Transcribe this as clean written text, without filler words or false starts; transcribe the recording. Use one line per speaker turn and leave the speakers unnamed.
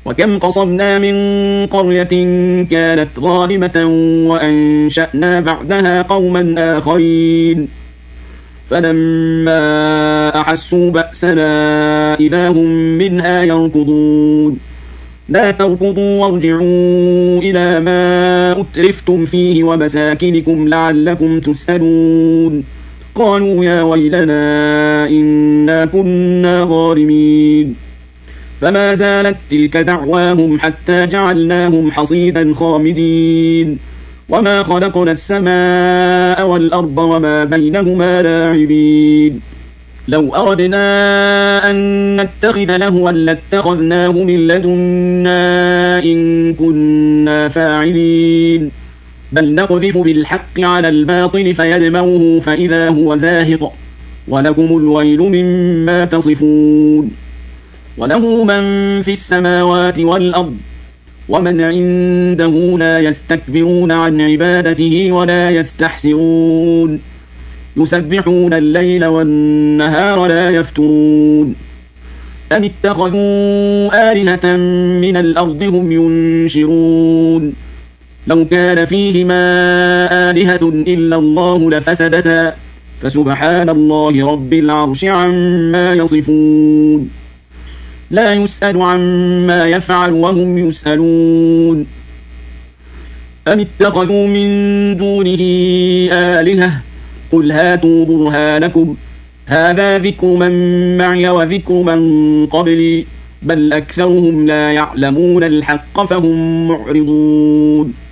وكم قصمنا من قرية كانت ظالمة وأنشأنا بعدها قوما آخرين فلما أحسوا بأسنا إذا هم منها يركضون لا تركضوا وارجعوا إلى ما أترفتم فيه ومساكنكم لعلكم تسألون قالوا يا ويلنا إنا كنا ظالمين فما زالت تلك دعواهم حتى جعلناهم حصيدا خامدين وما خلقنا السماء والأرض وما بينهما لاعبين لو أردنا أن نتخذ لهوا لاتخذناه من لدنا إن كنا فاعلين بل نقذف بالحق على الباطل فيدمغه فإذا هو زاهق ولكم الويل مما تصفون وله من في السماوات والأرض ومن عنده لا يستكبرون عن عبادته ولا يستحسرون يسبحون الليل والنهار لا يفترون أم اتخذوا آلهة من الأرض هم ينشرون لو كان فيهما آلهة إلا الله لفسدتا فسبحان الله رب العرش عما يصفون لا يسأل عما يفعل وهم يسألون أم اتخذوا من دونه آلهة قل هاتوا برهانكم هذا ذكر من معي وذكر من قبلي بل أكثرهم لا يعلمون الحق فهم معرضون